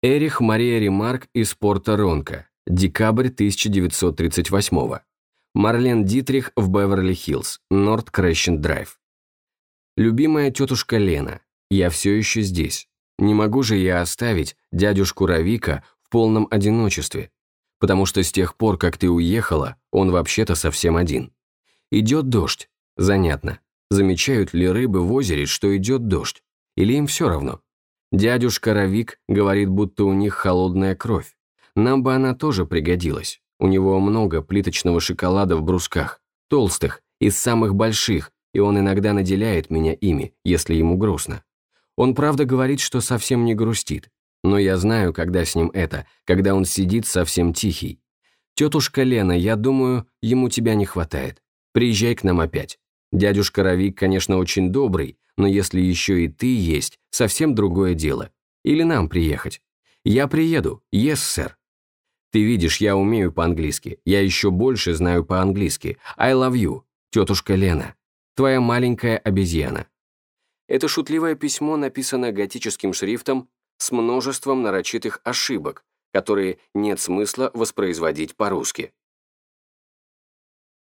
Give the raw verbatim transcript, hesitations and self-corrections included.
Эрих Мария Ремарк из Порто-Ронко, декабрь тысяча девятьсот тридцать восьмого. Марлен Дитрих в Беверли-Хиллз, Норт Крещенд-Драйв. Любимая тетушка Лена, я все еще здесь. Не могу же я оставить дядюшку Равика в полном одиночестве, потому что с тех пор, как ты уехала, он вообще-то совсем один. Идет дождь. Занятно. Замечают ли рыбы в озере, что идет дождь? Или им все равно? Дядюшка Равик говорит, будто у них холодная кровь. Нам бы она тоже пригодилась. У него много плиточного шоколада в брусках, толстых, из самых больших, и он иногда наделяет меня ими, если ему грустно. Он правда говорит, что совсем не грустит, но я знаю, когда с ним это, когда он сидит совсем тихий. Тетушка Лена, я думаю, ему тебя не хватает. Приезжай к нам опять. Дядюшка Равик, конечно, очень добрый, но если еще и ты есть, совсем другое дело. Или нам приехать. Я приеду, yes, сэр. Ты видишь, я умею по-английски, я еще больше знаю по-английски. I love you, тетушка Лена. Твоя маленькая обезьяна. Это шутливое письмо написано готическим шрифтом с множеством нарочитых ошибок, которые нет смысла воспроизводить по-русски.